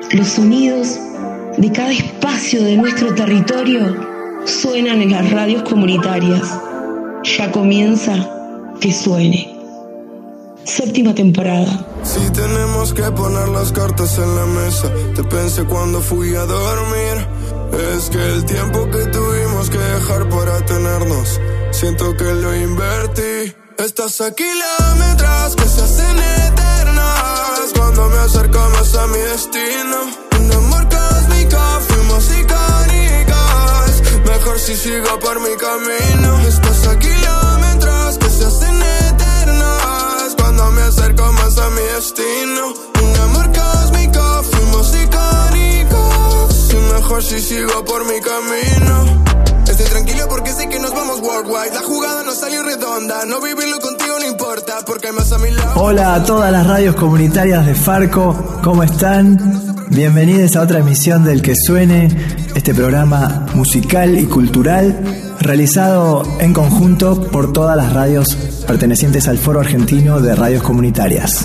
Los sonidos de cada espacio de nuestro territorio suenan en las radios comunitarias. Ya comienza Que Suene. 7ª temporada. Si tenemos que poner las cartas en la mesa, te pensé cuando fui a dormir. Es que el tiempo que tuvimos que dejar para tenernos, siento que lo invertí. Estás a kilómetros que se hacen eternos cuando me acerco más a mi destino. Un amor cósmico, fuimos icónicos. Mejor si sigo por mi camino. Estás a kilómetros que se hacen eternos cuando me acerco más a mi destino. Un amor cósmico, fuimos icónicos. Y mejor si sigo por mi camino. Estoy tranquilo porque sé que nos vamos worldwide. La jugada no salió redonda. No vivirlo contigo no importa porque hay más a mi lado. Hola a todas las radios comunitarias de Farco. ¿Cómo están? Bienvenidos a otra emisión del Que Suene, este programa musical y cultural realizado en conjunto por todas las radios pertenecientes al Foro Argentino de Radios Comunitarias.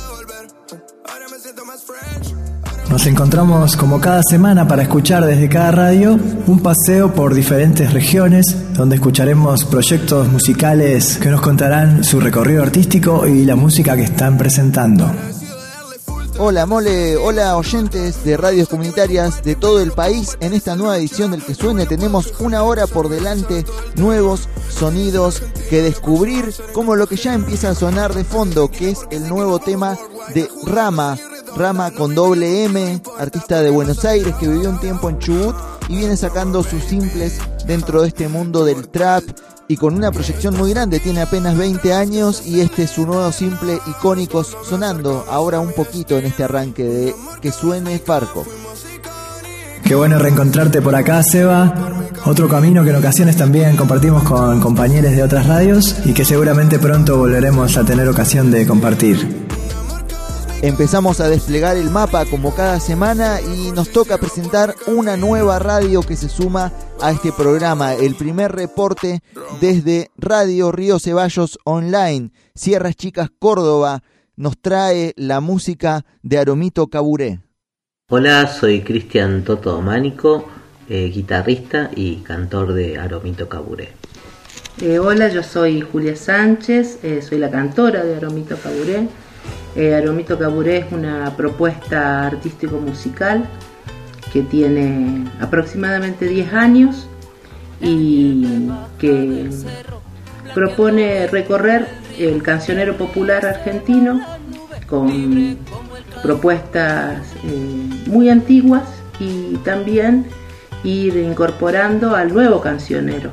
Nos encontramos como cada semana para escuchar desde cada radio un paseo por diferentes regiones donde escucharemos proyectos musicales que nos contarán su recorrido artístico y la música que están presentando. Hola mole, hola oyentes de radios comunitarias de todo el país. En esta nueva edición del Que Suene tenemos una hora por delante, nuevos sonidos que descubrir, como lo que ya empieza a sonar de fondo, que es el nuevo tema de Rama con doble M, artista de Buenos Aires que vivió un tiempo en Chubut y viene sacando sus simples dentro de este mundo del trap y con una proyección muy grande. Tiene apenas 20 años y este es su nuevo simple, Icónicos, sonando ahora un poquito en este arranque de Que Suene Farco. Qué bueno reencontrarte por acá, Seba. Otro camino que en ocasiones también compartimos con compañeros de otras radios y que seguramente pronto volveremos a tener ocasión de compartir. Empezamos a desplegar el mapa como cada semana y nos toca presentar una nueva radio que se suma a este programa. El primer reporte desde Radio Río Ceballos Online, Sierras Chicas, Córdoba, nos trae la música de Aromito Caburé. Hola, soy Cristian Toto Mánico, guitarrista y cantor de Aromito Caburé. Hola, yo soy Julia Sánchez, soy la cantora de Aromito Caburé. Aromito Caburé es una propuesta artístico-musical que tiene aproximadamente 10 años y que propone recorrer el cancionero popular argentino con propuestas muy antiguas y también ir incorporando al nuevo cancionero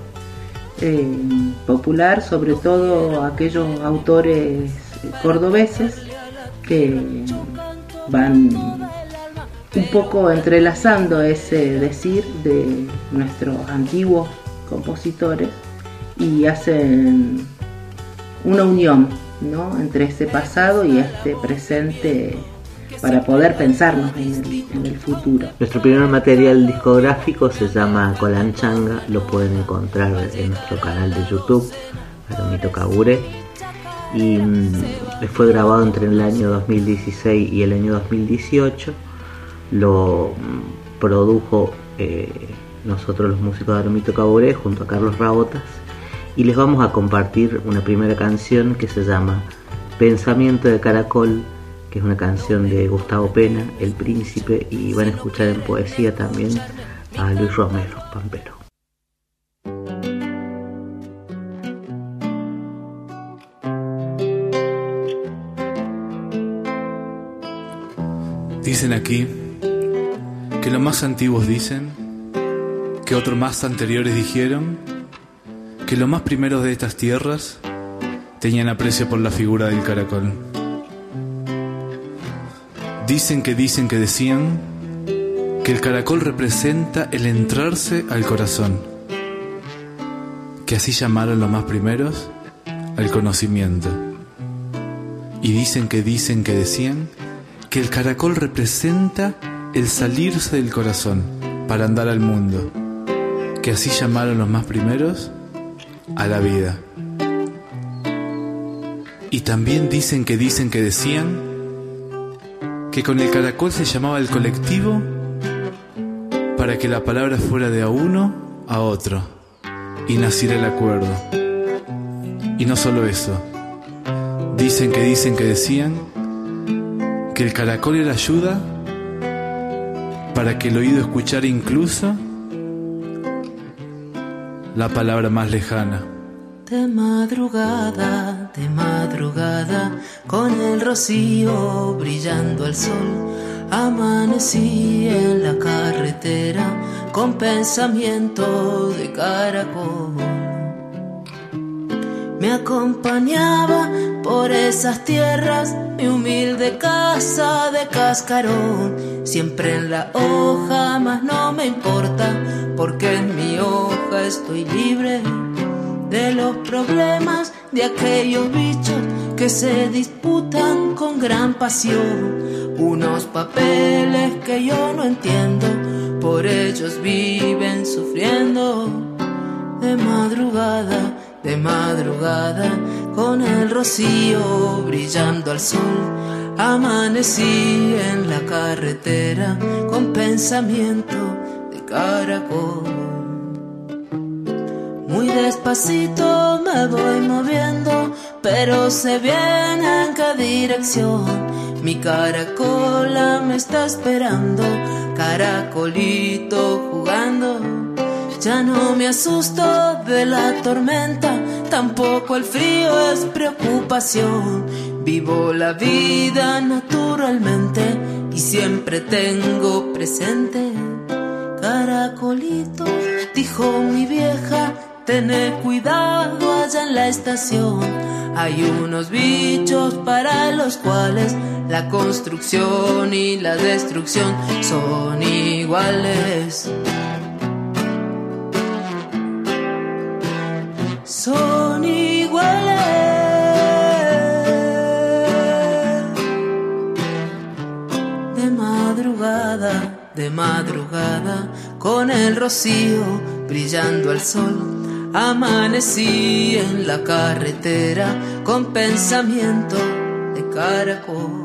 popular, sobre todo aquellos autores cordobeses que van un poco entrelazando ese decir de nuestros antiguos compositores y hacen una unión, ¿no?, entre ese pasado y este presente para poder pensarnos en el futuro. Nuestro primer material discográfico se llama Colanchanga, lo pueden encontrar en nuestro canal de YouTube, Aromito Caburé, y fue grabado entre el año 2016 y el año 2018. Lo produjo nosotros los músicos de Aromito Caburé junto a Carlos Rabotas, y les vamos a compartir una primera canción que se llama Pensamiento de Caracol, que es una canción de Gustavo Pena, El Príncipe, y van a escuchar en poesía también a Luis Romero, Pampero. Dicen aquí que los más antiguos dicen, que otros más anteriores dijeron, que los más primeros de estas tierras tenían aprecio por la figura del caracol. Dicen que decían que el caracol representa el entrarse al corazón, que así llamaron los más primeros al conocimiento. Y dicen que decían que el caracol representa el salirse del corazón para andar al mundo, que así llamaron los más primeros a la vida. Y también dicen que decían que con el caracol se llamaba el colectivo para que la palabra fuera de a uno a otro y naciera el acuerdo. Y no solo eso, dicen que decían que el caracol era ayuda para que el oído escuchara incluso la palabra más lejana. De madrugada, con el rocío brillando al sol, amanecí en la carretera con pensamiento de caracol. Me acompañaba por esas tierras mi humilde casa de cascarón, siempre en la hoja, mas no me importa, porque en mi hoja estoy libre de los problemas de aquellos bichos que se disputan con gran pasión. Unos papeles que yo no entiendo, por ellos viven sufriendo. De madrugada, con el rocío brillando al sol, amanecí en la carretera con pensamiento de caracol. Muy despacito me voy moviendo, pero sé bien en qué dirección. Mi caracola me está esperando, caracolito jugando. Ya no me asusto de la tormenta, tampoco el frío es preocupación. Vivo la vida naturalmente y siempre tengo presente. Caracolito, dijo mi vieja, tené cuidado allá en la estación. Hay unos bichos para los cuales la construcción y la destrucción son iguales. Son iguales. De madrugada, con el rocío brillando al sol, amanecí en la carretera con pensamiento de caracol.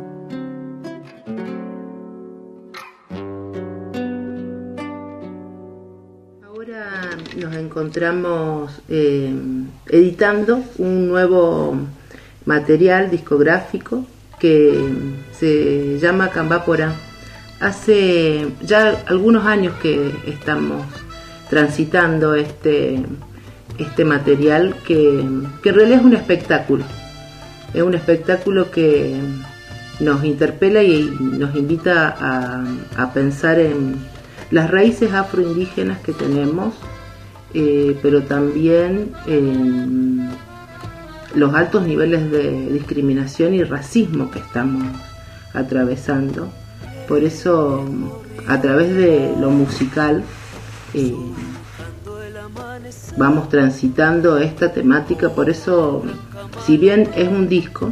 Ahora nos encontramos editando un nuevo material discográfico que se llama Cambápora. Hace ya algunos años que estamos transitando este material que en realidad es un espectáculo. Es un espectáculo que nos interpela y nos invita a pensar en las raíces afroindígenas que tenemos, pero también en los altos niveles de discriminación y racismo que estamos atravesando. Por eso, a través de lo musical, vamos transitando esta temática. Por eso, si bien es un disco,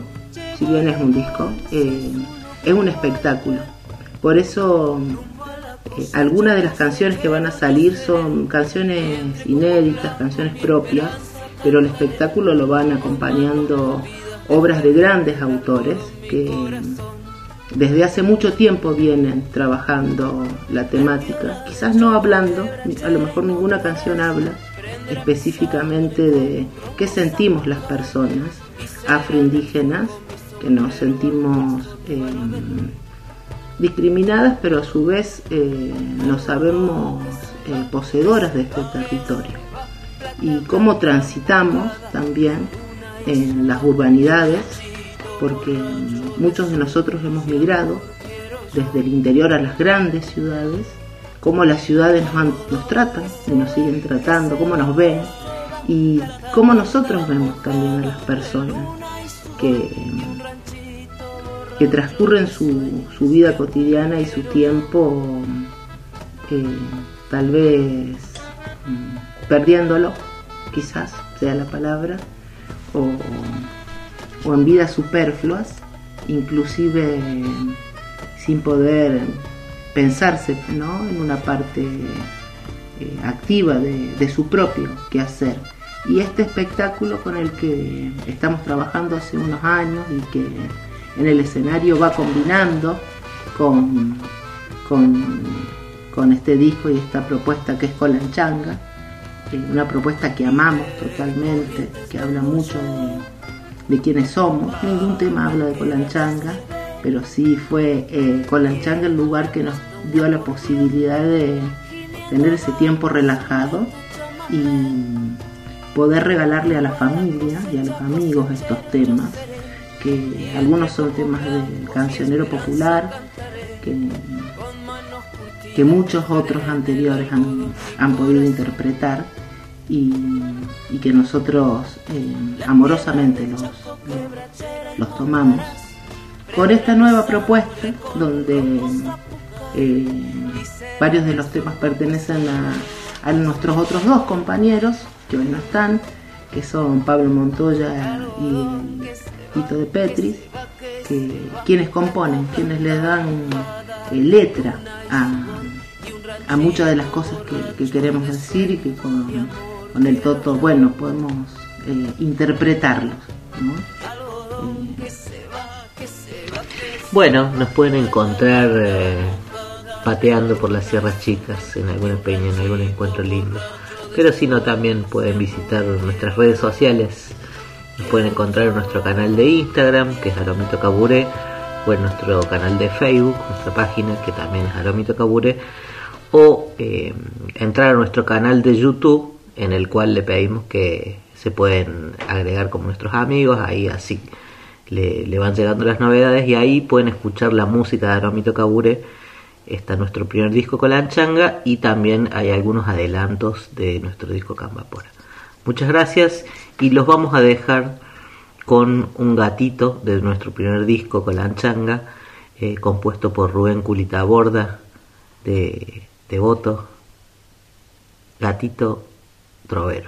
es un espectáculo. Por eso, algunas de las canciones que van a salir son canciones inéditas, canciones propias, pero el espectáculo lo van acompañando obras de grandes autores que desde hace mucho tiempo vienen trabajando la temática, quizás no hablando, a lo mejor ninguna canción habla específicamente de qué sentimos las personas afroindígenas, que nos sentimos discriminadas, pero a su vez nos sabemos poseedoras de este territorio, y cómo transitamos también en las urbanidades, porque muchos de nosotros hemos migrado desde el interior a las grandes ciudades, cómo las ciudades nos tratan y nos siguen tratando, cómo nos ven y cómo nosotros vemos también a las personas que transcurren su vida cotidiana y su tiempo tal vez perdiéndolo, quizás sea la palabra, o en vidas superfluas, inclusive sin poder pensarse, ¿no?, en una parte activa de su propio quehacer. Y este espectáculo con el que estamos trabajando hace unos años y que en el escenario va combinando con este disco y esta propuesta que es Colanchanga, una propuesta que amamos totalmente, que habla mucho de quiénes somos. Ningún tema habla de Colanchanga, pero sí fue Colanchanga el lugar que nos dio la posibilidad de tener ese tiempo relajado y poder regalarle a la familia y a los amigos estos temas, que algunos son temas del cancionero popular, que muchos otros anteriores han podido interpretar y que nosotros amorosamente los tomamos con esta nueva propuesta, donde varios de los temas pertenecen a nuestros otros dos compañeros que hoy no están, que son Pablo Montoya y Tito de Petris, quienes componen, quienes les dan letra a muchas de las cosas que queremos decir y que con el Toto, bueno, podemos interpretarlos, ¿no? Bueno, nos pueden encontrar pateando por las Sierras Chicas en alguna peña, en algún encuentro lindo. Pero si no, también pueden visitar nuestras redes sociales. Nos pueden encontrar en nuestro canal de Instagram, que es Aromito Caburé, o en nuestro canal de Facebook, nuestra página, que también es Aromito Caburé, o entrar a nuestro canal de YouTube, en el cual le pedimos que se pueden agregar como nuestros amigos, ahí así le van llegando las novedades y ahí pueden escuchar la música de Aromito Caburé. Está nuestro primer disco Colanchanga y también hay algunos adelantos de nuestro disco Cambapora. Muchas gracias y los vamos a dejar con un gatito de nuestro primer disco Colanchanga, compuesto por Rubén Culitaborda de Devoto, Gatito Trovero.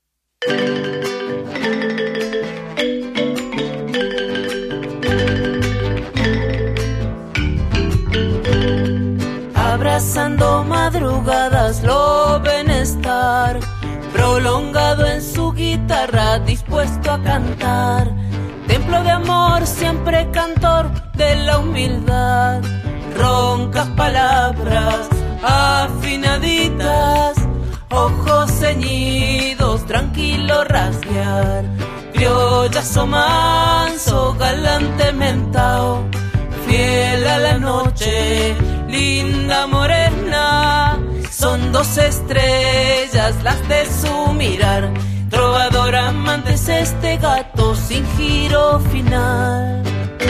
Abrazando madrugadas lo ven estar, prolongado en su guitarra, dispuesto a cantar. Templo de amor, siempre cantor de la humildad. Roncas palabras, afinaditas, ojos ceñidos, tranquilo rasguear. Criollazo manso, galante mentao, fiel a la noche, linda morena. Son dos estrellas las de su mirar. Trovador amante es este gato sin giro final.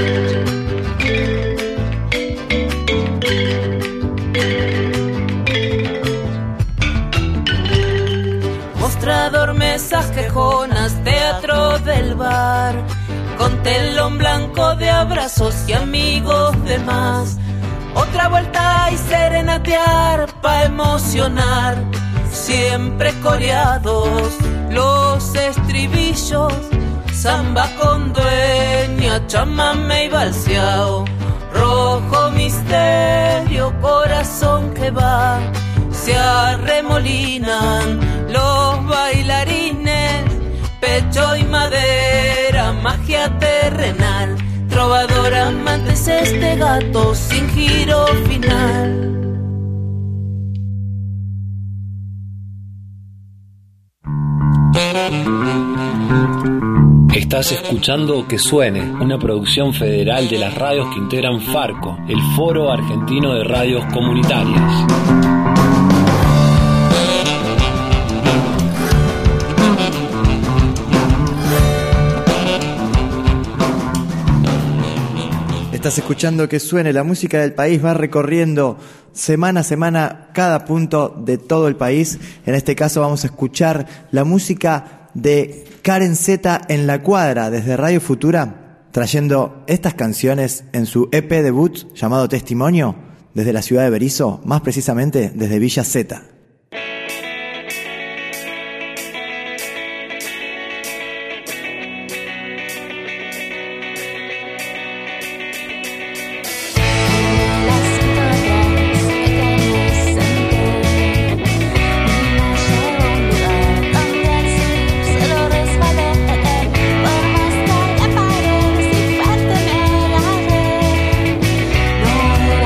Mostrador, mesas quejonas, teatro del bar, con telón blanco de abrazos y amigos de más. Otra vuelta y serenatear pa' emocionar, siempre coreados los estribillos, samba con dueña, chamame y balseao. Rojo misterio, corazón que va, se arremolinan los bailarines, pecho y madera, magia terrenal. Trovador amante es este gato sin giro final. Estás escuchando Que Suene, una producción federal de las radios que integran Farco, el Foro Argentino de Radios Comunitarias. Estás escuchando Que Suene, la música del país va recorriendo semana a semana cada punto de todo el país. En este caso vamos a escuchar la música de Karen Z en La Cuadra desde Radio Futura, trayendo estas canciones en su EP debut llamado Testimonio desde la ciudad de Berisso, más precisamente desde Villa Z. No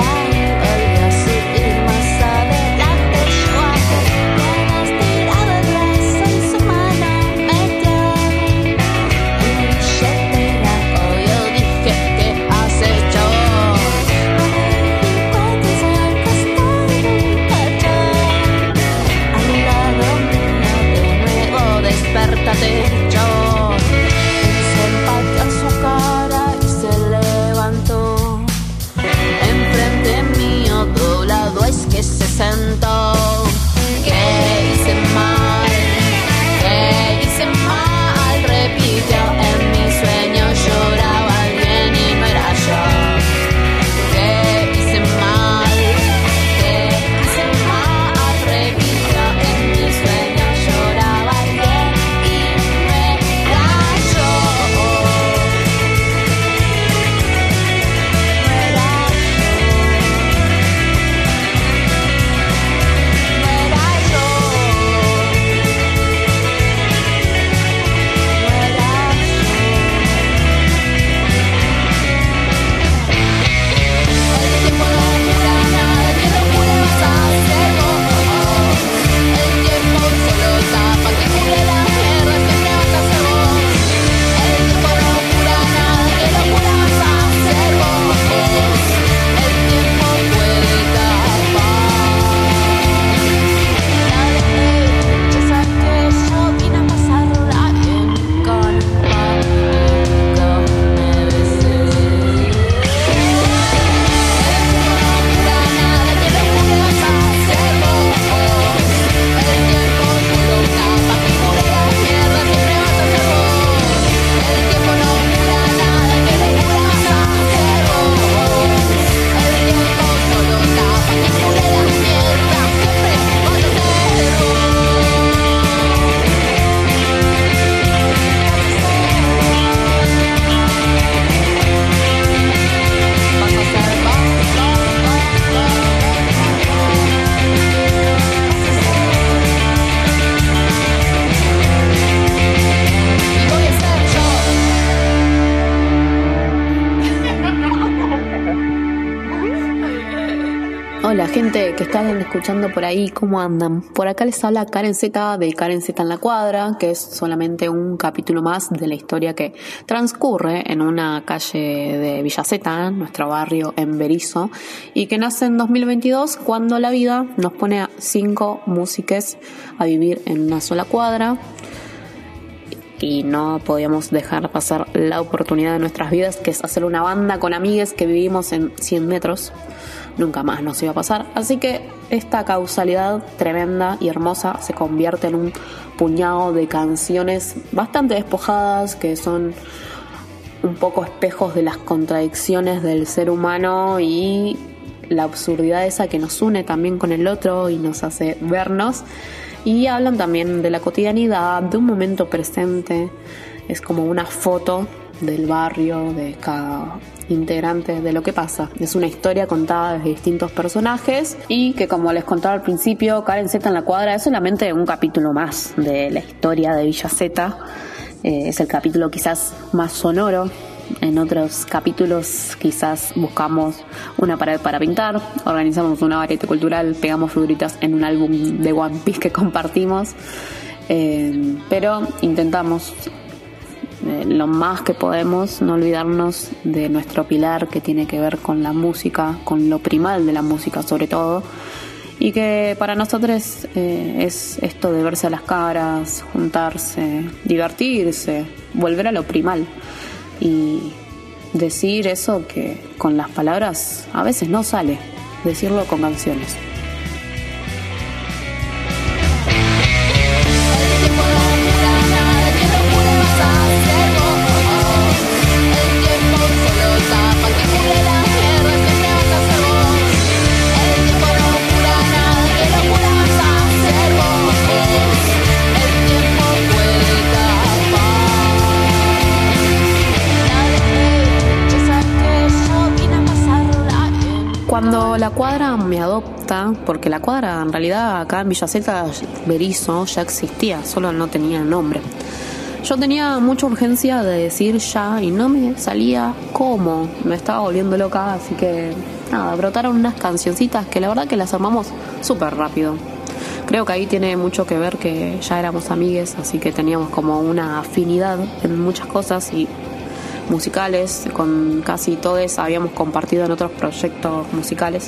Hola gente que están escuchando por ahí, ¿cómo andan? Por acá les habla Karen Z de Karen Z en la Cuadra, que es solamente un capítulo más de la historia que transcurre en una calle de Villa Z, nuestro barrio en Berisso, y que nace en 2022 cuando la vida nos pone a 5 músicos a vivir en una sola cuadra y no podíamos dejar pasar la oportunidad de nuestras vidas, que es hacer una banda con amigues que vivimos en 100 metros. Nunca más nos iba a pasar, así que esta causalidad tremenda y hermosa se convierte en un puñado de canciones bastante despojadas, que son un poco espejos de las contradicciones del ser humano y la absurdidad esa que nos une también con el otro y nos hace vernos, y hablan también de la cotidianidad, de un momento presente. Es como una foto del barrio, de cada integrante, de lo que pasa. Es una historia contada desde distintos personajes y que, como les contaba al principio, Karen Z en la Cuadra es solamente un capítulo más de la historia de Villa Z. Es el capítulo quizás más sonoro. En otros capítulos quizás buscamos una pared para pintar, organizamos una variedad cultural, pegamos figuritas en un álbum de One Piece que compartimos, pero intentamos lo más que podemos no olvidarnos de nuestro pilar, que tiene que ver con la música, con lo primal de la música sobre todo, y que para nosotros es esto de verse a las caras, juntarse, divertirse, volver a lo primal y decir eso que con las palabras a veces no sale, decirlo con canciones. Cuando la Cuadra me adopta, porque la Cuadra en realidad acá en Villa Z, Berisso, ya existía, solo no tenía nombre. Yo tenía mucha urgencia de decir ya y no me salía cómo, me estaba volviendo loca, así que nada, brotaron unas cancioncitas que la verdad que las armamos súper rápido. Creo que ahí tiene mucho que ver que ya éramos amigues, así que teníamos como una afinidad en muchas cosas y musicales, con casi todos habíamos compartido en otros proyectos musicales,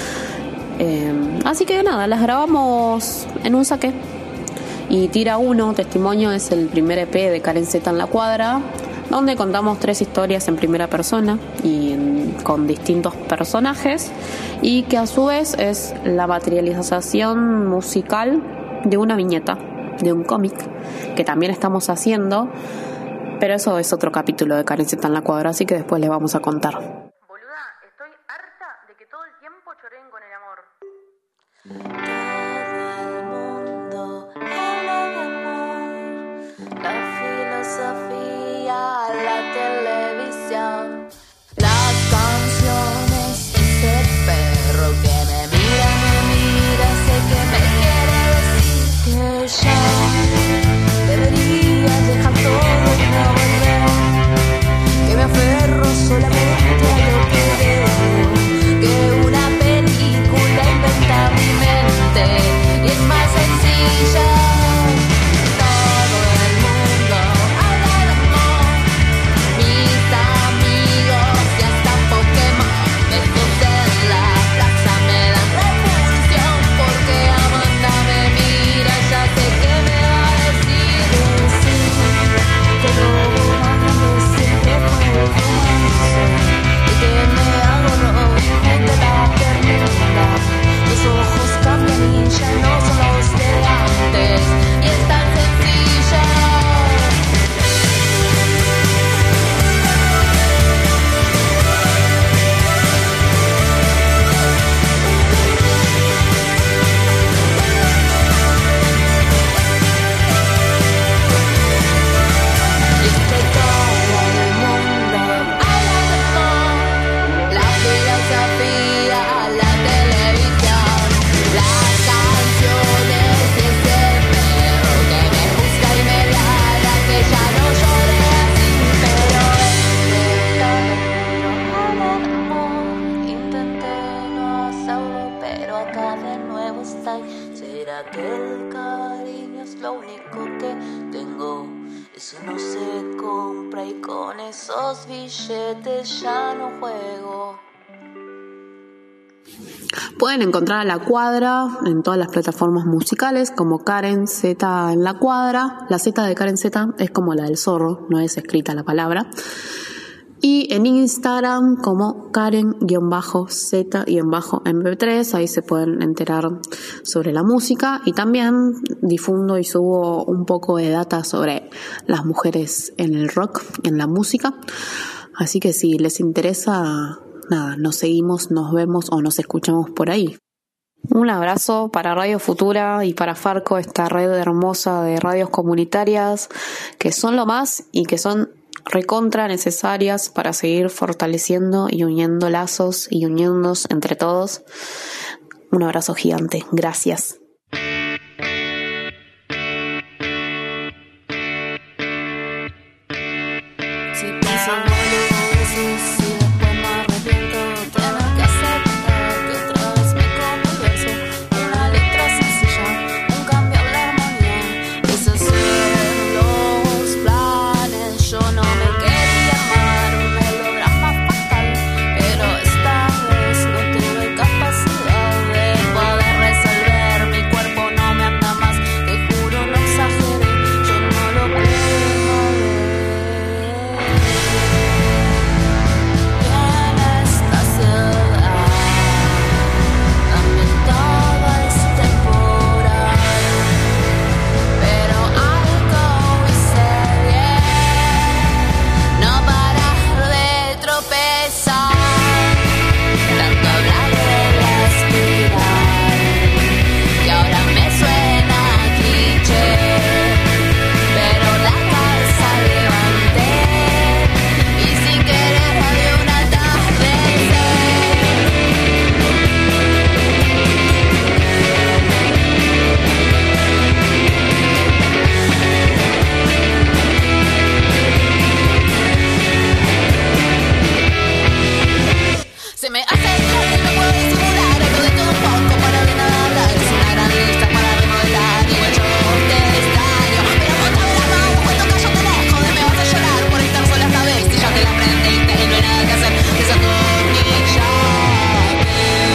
así que nada, las grabamos en un saque. Y Tira 1, Testimonio, es el primer EP de Karen Z en la Cuadra, donde contamos 3 historias en primera persona y con distintos personajes, y que a su vez es la materialización musical de una viñeta, de un cómic que también estamos haciendo. Pero eso es otro capítulo de Karen Z en la Cuadra, así que después les vamos a contar. Boluda, estoy harta de que todo el tiempo choreen con el amor. Todo el mundo habla de amor, la filosofía, la televisión, las canciones, ese perro que me mira, sé que me quiere decir que ya debería dejar todo y no volver, que me aferro solamente a lo que veo, que una película inventa mi mente y es más sencilla. Todo el mundo habla de amor, mis amigos y hasta Pokémon, besos en la plaza me dan repulsión, porque Amanda me mira, ya sé que me va a decir sí, pero más grande siempre fue el romance, y que me hago de la ternura, los ojos cambian y ya no son los de antes, y es tan sencilla. Y es que todo el mundo habla de amor, la filosofía, la televisión, las canciones. está. ¿Será que el cariño es lo único que tengo? Eso no se compra y con esos billetes ya no juego. Pueden encontrar a La Cuadra en todas las plataformas musicales como Karen Z en La Cuadra. La Z de Karen Z es como la del zorro, no es escrita la palabra. Y en Instagram como Karen-Z-MP3, ahí se pueden enterar sobre la música. Y también difundo y subo un poco de data sobre las mujeres en el rock, en la música. Así que si les interesa, nada, nos seguimos, nos vemos o nos escuchamos por ahí. Un abrazo para Radio Futura y para Farco, esta red hermosa de radios comunitarias que son lo más y que son recontra necesarias para seguir fortaleciendo y uniendo lazos y uniéndonos entre todos. Un abrazo gigante. Gracias. Si pienso en boludeces y después me arrepiento, tener que aceptar que otra vez me convenzo. Una letra sencilla, un cambio en la armonía, deshacer los planes. Yo no me quería armar un melodrama fatal, pero esta vez no tuve capacidad de poder resolver. Mi cuerpo no me anda más, te juro no exageré, yo no lo puedo ver. Se me hace tarde, no puedo disimular algo de todo un poco para de nada. Es una gran lista para remodelar. Igual yo te extraño, pero contame la mano cuando callo te dejo. De me vas a llorar por estar sola esta vez. Si ya te la aprendiste y no hay nada que hacer, desatornillate.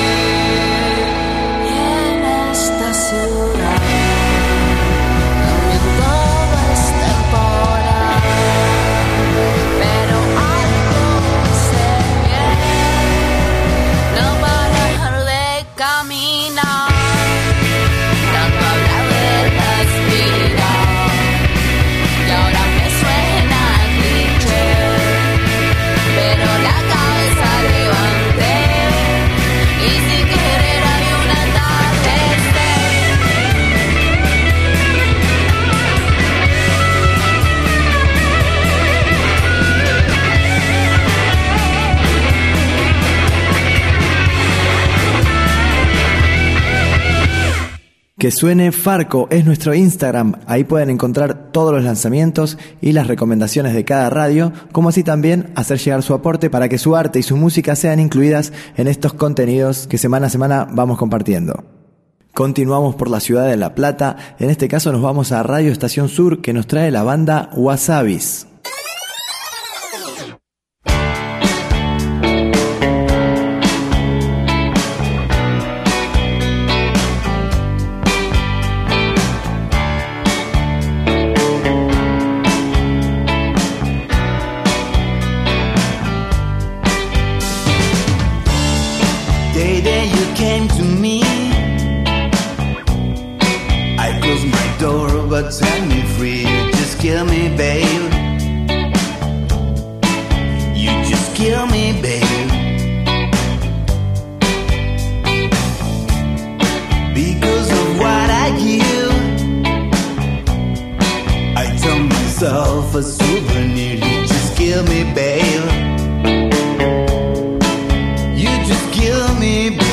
Y en esta ciudad también todo es temporal, pero algo sé bien. No parar de caminar, tanto hablar de respirar, y ahora me suena cliché, pero la cabeza levanté, y sin querer había un atardecer. Que suene Farco es nuestro Instagram, ahí pueden encontrar todos los lanzamientos y las recomendaciones de cada radio, como así también hacer llegar su aporte para que su arte y su música sean incluidas en estos contenidos que semana a semana vamos compartiendo. Continuamos por la ciudad de La Plata, en este caso nos vamos a Radio Estación Sur que nos trae la banda Wasabis. Day you came to me, I closed my door but set me free. You just kill me, babe. You just kill me, babe. Because of what I give, I tell myself a souvenir. You just kill me, babe. You just kill me, babe.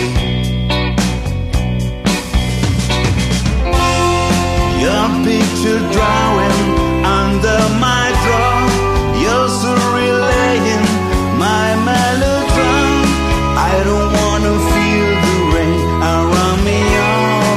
Your picture drawing under my drum. You're so relaying my melodram. I don't wanna feel the rain around me all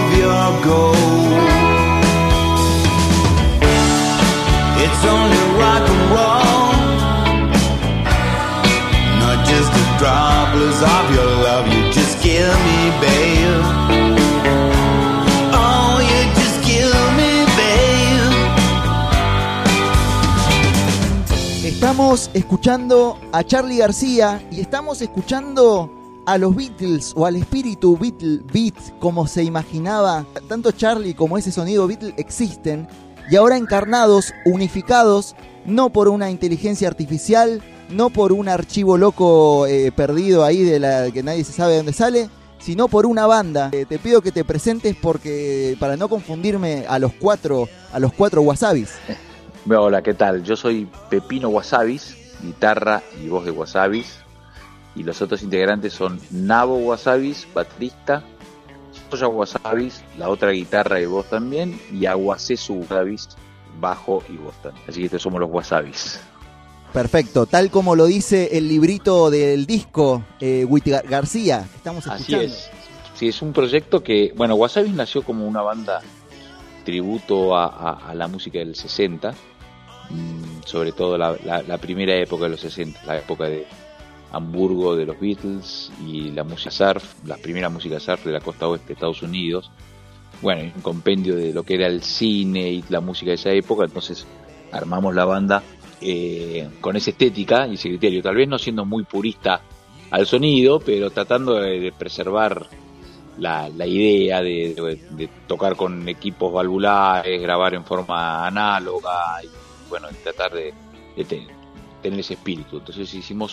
Estamos escuchando a Charly García y estamos escuchando a los Beatles, o al espíritu Beat, como se imaginaba. Tanto Charly como ese sonido Beatle existen, y ahora encarnados, unificados, no por una inteligencia artificial, no por un archivo loco perdido ahí de la que nadie se sabe de dónde sale, sino por una banda. Te pido que te presentes para no confundirme a los cuatro Wasabis. Hola, ¿qué tal? Yo soy Pepino Wasabis, guitarra y voz de Wasabis, y los otros integrantes son Nabo Wasabis, baterista, Soya Wasabis, la otra guitarra y voz también, y Aguacesu Wasabis, bajo y voz también. Así que estos somos los Wasabis. Perfecto, tal como lo dice el librito del disco Witty García, que estamos escuchando. Así es. Sí, es un proyecto que, bueno, Wasabis nació como una banda tributo a la música del 60, sobre todo la primera época de los 60, la época de Hamburgo de los Beatles y la música surf, la primera música surf de la costa oeste de Estados Unidos. Bueno, un compendio de lo que era el cine y la música de esa época. Entonces armamos la banda con esa estética y ese criterio, tal vez no siendo muy purista al sonido, pero tratando de preservar la idea de tocar con equipos valvulares, grabar en forma análoga y bueno, tratar de tener ese espíritu. Entonces hicimos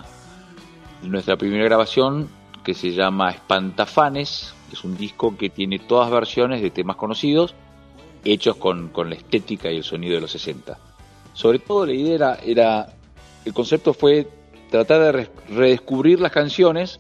nuestra primera grabación que se llama Espantafanes, que es un disco que tiene todas versiones de temas conocidos hechos con la estética y el sonido de los 60. Sobre todo la idea el concepto fue tratar de redescubrir las canciones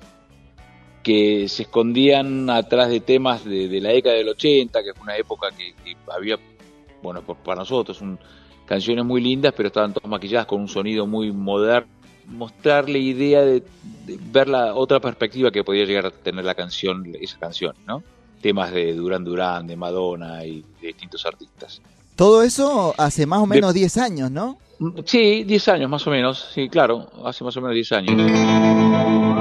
que se escondían atrás de temas de la década del 80, que fue una época que había, bueno, para nosotros, canciones muy lindas, pero estaban todas maquilladas con un sonido muy moderno. Mostrar la idea de ver la otra perspectiva que podía llegar a tener esa canción, ¿no? Temas de Duran Duran, de Madonna y de distintos artistas. Todo eso hace más o menos 10 años, ¿no? Sí, 10 años más o menos, sí, claro, hace más o menos 10 años.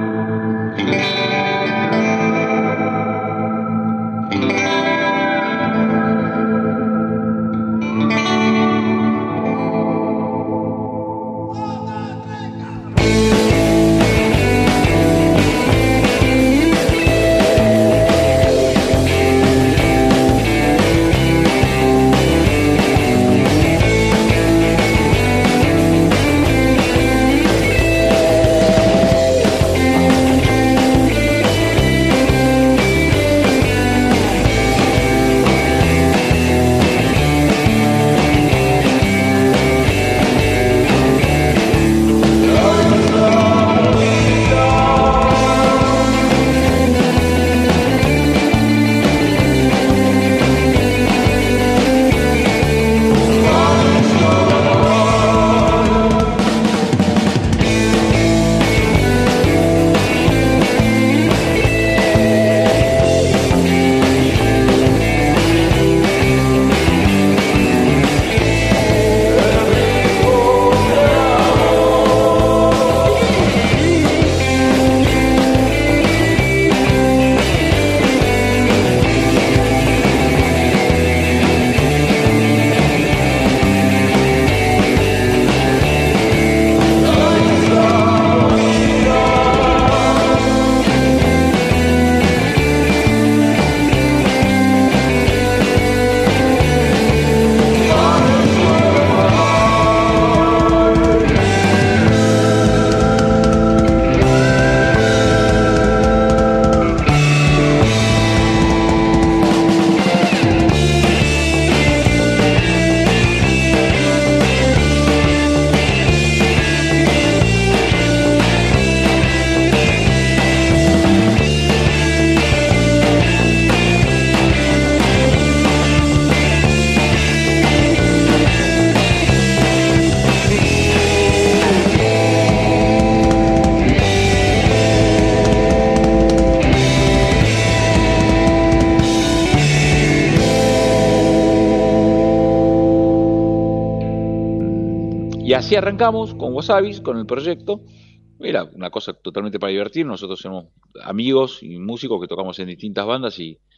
Y así arrancamos con Wasabis, con el proyecto. Era una cosa totalmente para divertir. Nosotros somos amigos y músicos que tocamos en distintas bandas y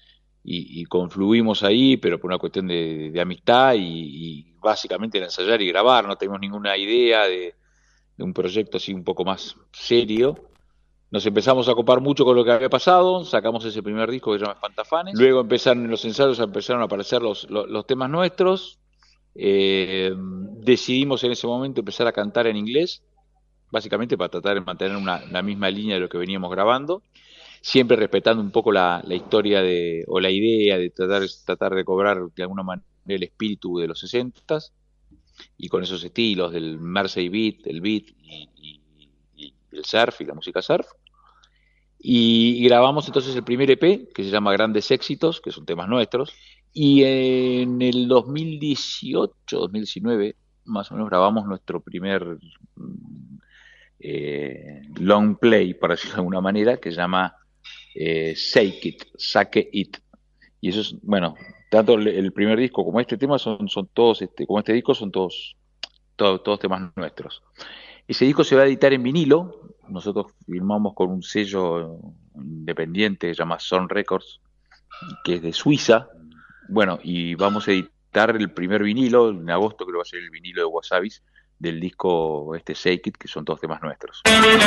y confluimos ahí, pero por una cuestión de amistad y básicamente de ensayar y grabar. No teníamos ninguna idea de un proyecto así un poco más serio. Nos empezamos a copar mucho con lo que había pasado, sacamos ese primer disco que se llama Espantafanes, luego empezaron en los ensayos, empezaron a aparecer los temas nuestros, decidimos en ese momento empezar a cantar en inglés, básicamente para tratar de mantener la misma línea de lo que veníamos grabando, siempre respetando un poco la historia o la idea de tratar de cobrar de alguna manera el espíritu de los 60s, y con esos estilos del Mersey beat, el beat y el surf y la música surf. Y grabamos entonces el primer EP, que se llama Grandes Éxitos, que son temas nuestros, y en el 2018, 2019, más o menos, grabamos nuestro primer long play, para decirlo de alguna manera, que se llama Sake It. Y eso es, bueno, tanto el primer disco como este tema son todos, como este disco son todos temas nuestros. Ese disco se va a editar en vinilo. Nosotros firmamos con un sello independiente que se llama Son Records, que es de Suiza. Bueno, y vamos a editar el primer vinilo en agosto, creo que va a ser el vinilo de Wasabis del disco Shake It, que son todos temas nuestros.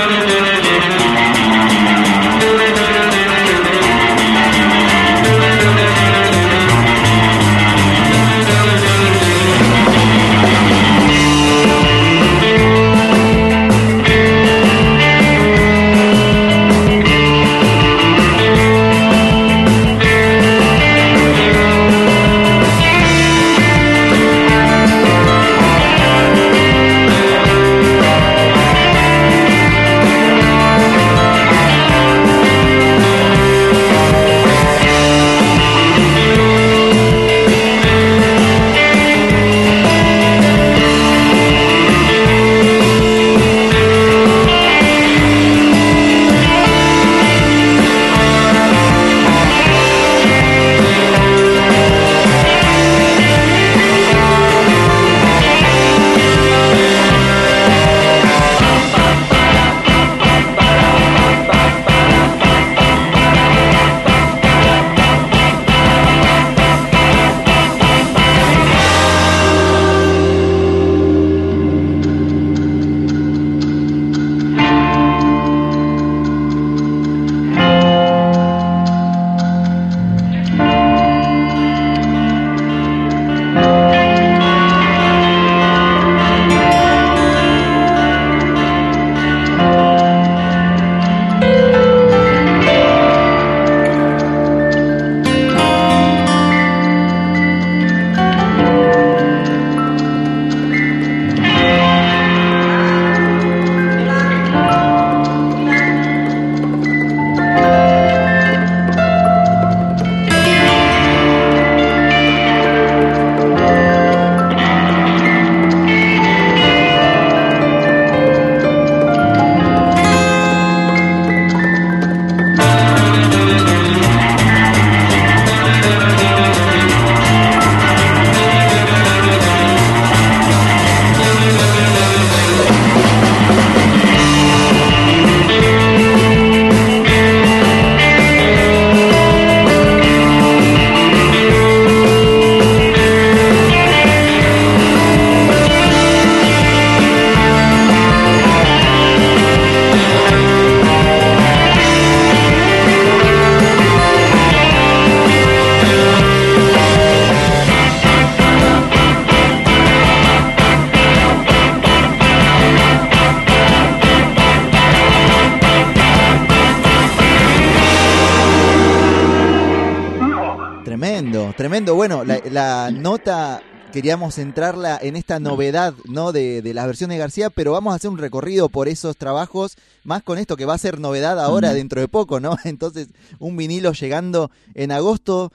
Tremendo. Bueno, la nota queríamos centrarla en esta novedad, ¿no? de las versiones de García, pero vamos a hacer un recorrido por esos trabajos, más con esto que va a ser novedad ahora dentro de poco, ¿no? Entonces, un vinilo llegando en agosto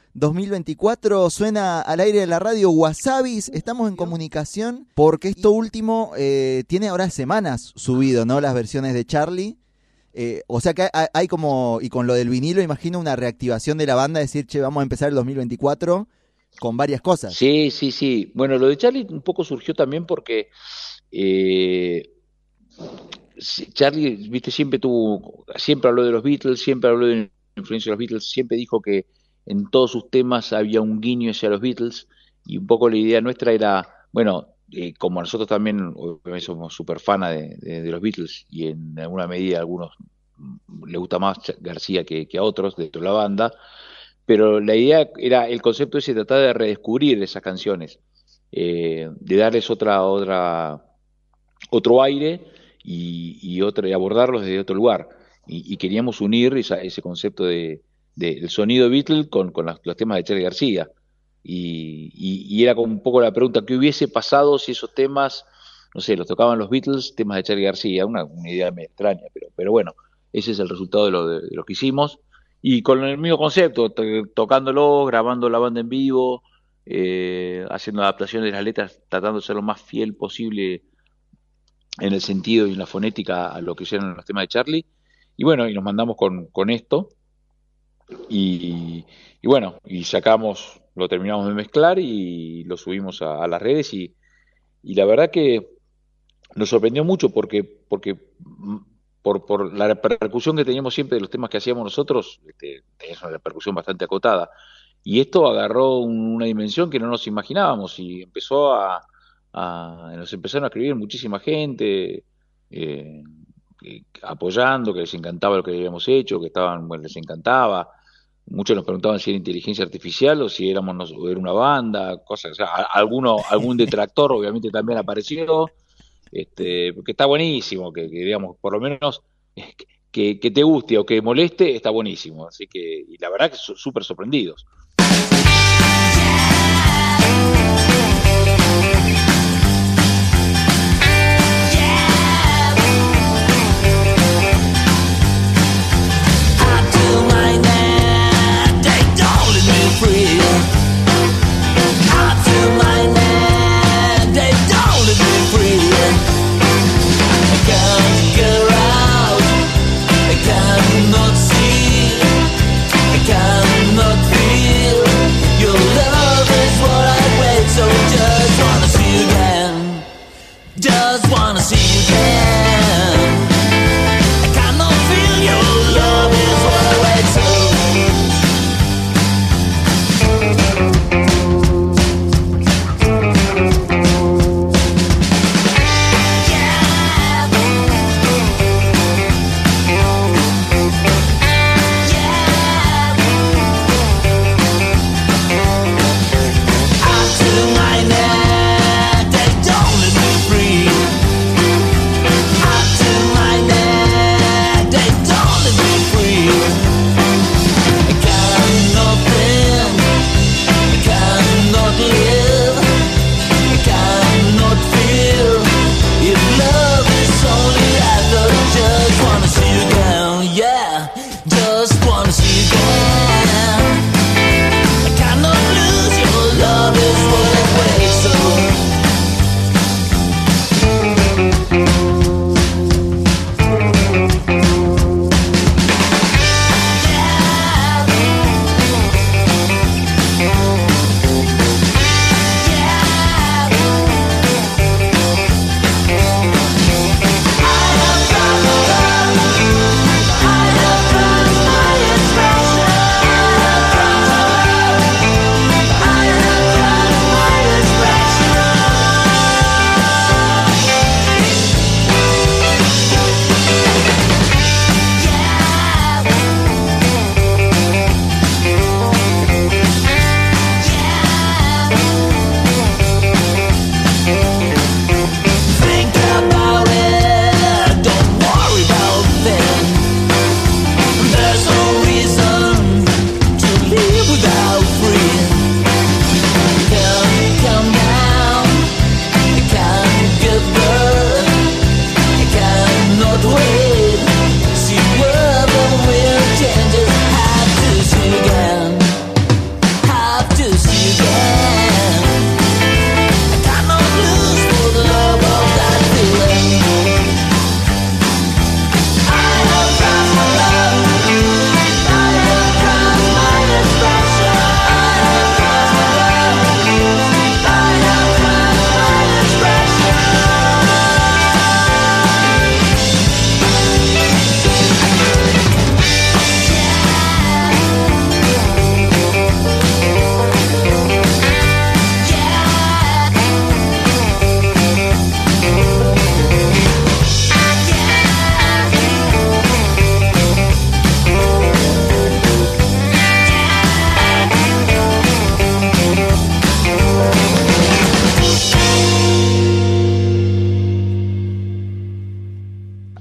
2024, suena al aire de la radio Wasabis. Estamos en comunicación porque esto último tiene ahora semanas subido, ¿no? Las versiones de Charlie. O sea que hay como, y con lo del vinilo, imagino una reactivación de la banda, decir, che, vamos a empezar el 2024 con varias cosas. Sí. Bueno, lo de Charlie un poco surgió también porque Charlie, viste, siempre habló de los Beatles, siempre habló de la influencia de los Beatles, siempre dijo que en todos sus temas había un guiño hacia los Beatles, y un poco la idea nuestra era, bueno, como nosotros también somos súper fanas de los Beatles, y en alguna medida a algunos les gusta más García que a otros dentro de la banda, pero la idea era, el concepto ese, tratar de redescubrir esas canciones, de darles otro aire y abordarlos desde otro lugar, y queríamos unir ese concepto del sonido Beatle con los temas de Charly García, y era como un poco la pregunta, ¿qué hubiese pasado si esos temas, no sé, los tocaban los Beatles, temas de Charly García? Una idea medio extraña, pero bueno, ese es el resultado de lo que hicimos, y con el mismo concepto, tocándolo, grabando la banda en vivo, haciendo adaptaciones de las letras, tratando de ser lo más fiel posible en el sentido y en la fonética a lo que hicieron los temas de Charly, y bueno, y nos mandamos con esto, y bueno, y lo terminamos de mezclar y lo subimos a las redes, y la verdad que nos sorprendió mucho porque por la repercusión que teníamos siempre de los temas que hacíamos nosotros, es una repercusión bastante acotada, y esto agarró una dimensión que no nos imaginábamos, y nos empezaron a escribir muchísima gente, apoyando, que les encantaba lo que habíamos hecho, les encantaba. Muchos nos preguntaban si era inteligencia artificial o si era una banda, cosas, o sea, algún detractor obviamente también apareció, porque está buenísimo, que digamos, por lo menos que te guste o que moleste, está buenísimo, así que, y la verdad que súper sorprendidos. Cannot feel your love is what I wait.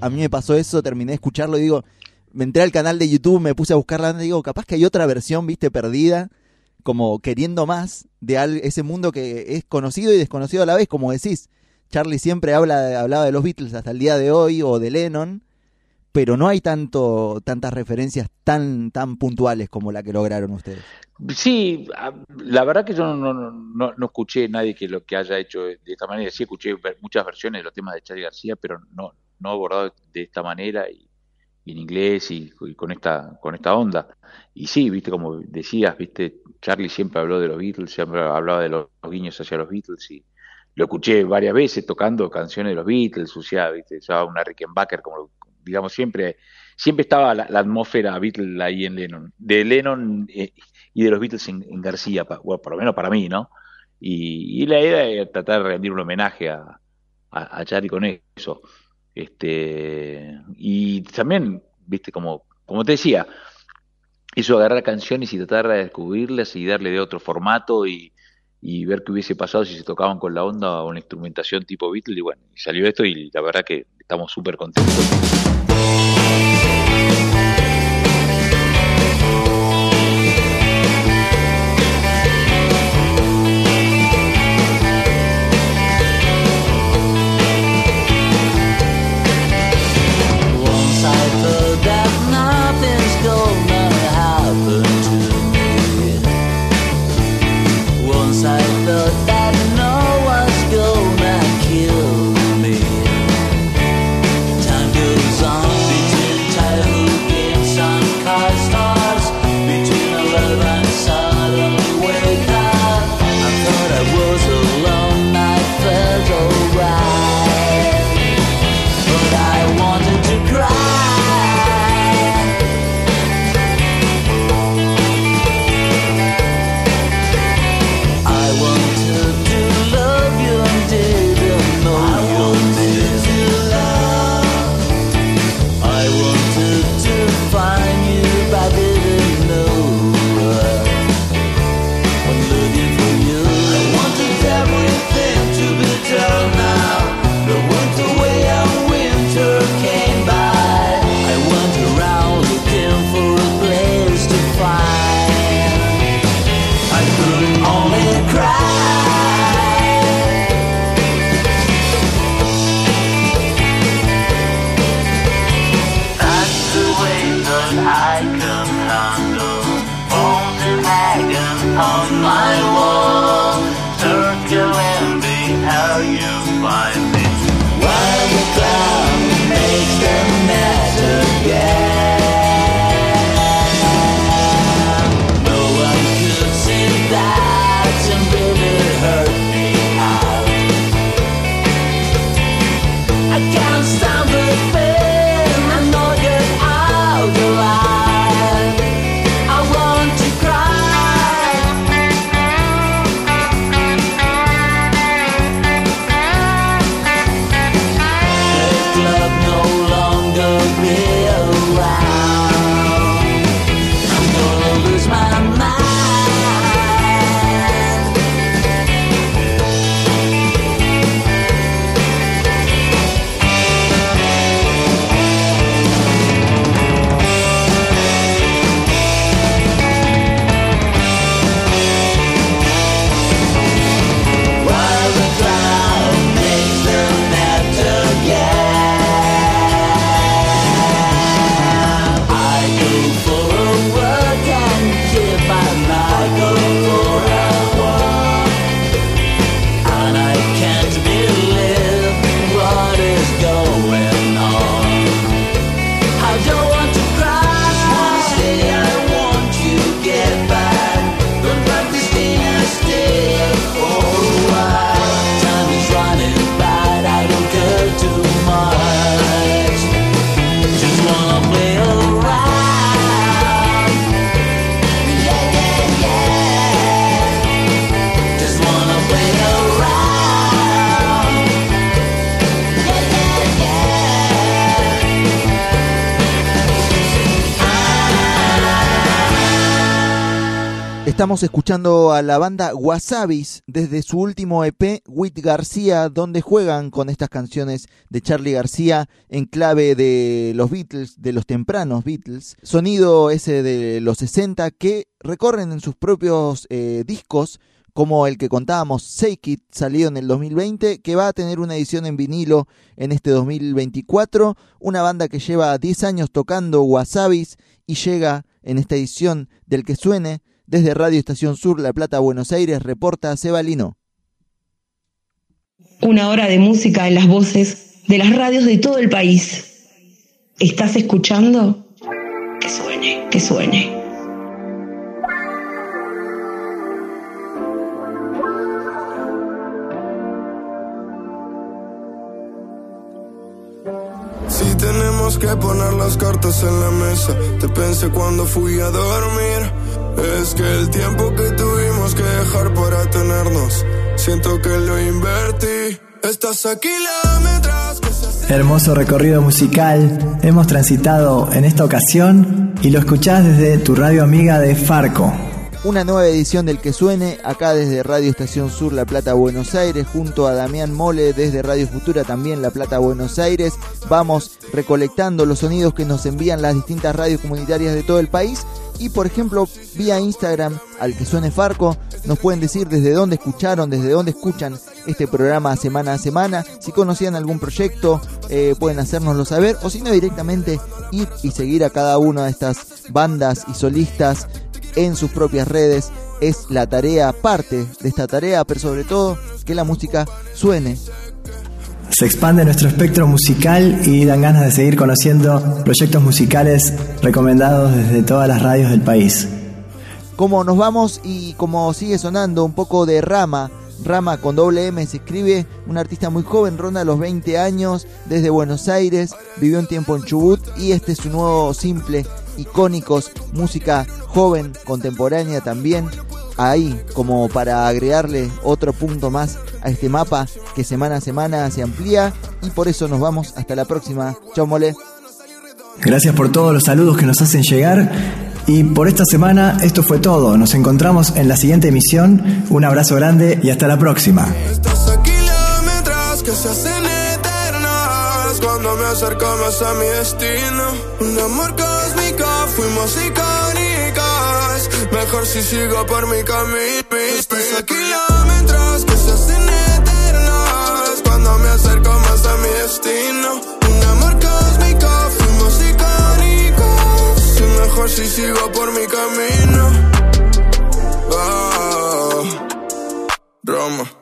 a mí me pasó eso, terminé de escucharlo y digo, me entré al canal de YouTube, me puse a buscar la banda y digo, capaz que hay otra versión, viste, perdida, como queriendo más de ese mundo que es conocido y desconocido a la vez, como decís. Charlie siempre hablaba de los Beatles hasta el día de hoy, o de Lennon, pero no hay tantas referencias tan puntuales como la que lograron ustedes. Sí, la verdad que yo no escuché a nadie que haya hecho de esta manera. Sí escuché muchas versiones de los temas de Charly García, pero no abordado de esta manera y en inglés y con esta onda. Y sí, viste, como decías, viste, Charlie siempre habló de los Beatles, siempre hablaba de los guiños hacia los Beatles y lo escuché varias veces tocando canciones de los Beatles, usaba una Rickenbacker, como digamos, siempre estaba la atmósfera Beatles ahí en Lennon, de Lennon y de los Beatles en García, bueno, por lo menos para mí, ¿no? Y la idea era tratar de rendir un homenaje a Charlie con eso. Y también, viste, como te decía, eso, agarrar canciones y tratar de descubrirlas y darle de otro formato y ver qué hubiese pasado si se tocaban con la onda o la instrumentación tipo Beatles, y bueno, y salió esto y la verdad que estamos súper contentos. Estamos escuchando a la banda Wasabis desde su último EP, With García, donde juegan con estas canciones de Charly García en clave de los Beatles, de los tempranos Beatles, sonido ese de los 60 que recorren en sus propios discos, como el que contábamos, Shake It, salido en el 2020, que va a tener una edición en vinilo en este 2024, una banda que lleva 10 años tocando Wasabis y llega en esta edición del Que Suene. Desde Radio Estación Sur, La Plata, Buenos Aires, reporta Seba Lino. Una hora de música en las voces de las radios de todo el país. ¿Estás escuchando? Que suene, que suene. Si tenemos que poner las cartas en la mesa, te pensé cuando fui a dormir. Es que el tiempo que tuvimos que dejar para tenernos, siento que lo invertí. Estás a kilómetros. Hermoso recorrido musical hemos transitado en esta ocasión y lo escuchás desde tu radio amiga de Farco. Una nueva edición del Que Suene, acá desde Radio Estación Sur, La Plata, Buenos Aires, junto a Damián Mole desde Radio Futura, también La Plata, Buenos Aires. Vamos recolectando los sonidos que nos envían las distintas radios comunitarias de todo el país. Y por ejemplo, vía Instagram, al Que Suene Farco, nos pueden decir desde dónde escucharon, desde dónde escuchan este programa semana a semana. Si conocían algún proyecto, pueden hacérnoslo saber, o si no, directamente ir y seguir a cada una de estas bandas y solistas en sus propias redes. Es la tarea, parte de esta tarea, pero sobre todo que la música suene. Se expande nuestro espectro musical y dan ganas de seguir conociendo proyectos musicales recomendados desde todas las radios del país. Como nos vamos y como sigue sonando un poco de Rama con doble M se escribe, un artista muy joven, ronda los 20 años, desde Buenos Aires, vivió un tiempo en Chubut y este es su nuevo simple, Icónicos, música joven, contemporánea también, ahí como para agregarle otro punto más a este mapa que semana a semana se amplía, y por eso nos vamos hasta la próxima. Chau, Mole. Gracias por todos los saludos que nos hacen llegar. Y por esta semana esto fue todo. Nos encontramos en la siguiente emisión. Un abrazo grande y hasta la próxima. Estás a kilómetros que se hacen eternas cuando me acerco más a mi destino. Un amor cósmico, fuimos icónicos. Mejor si sigo por mi camino. Estás a kilómetros que se hacen eternas cuando me acerco más a mi destino. Un amor cósmico, fuimos icónicos. Y mejor si sigo por mi camino. Roma.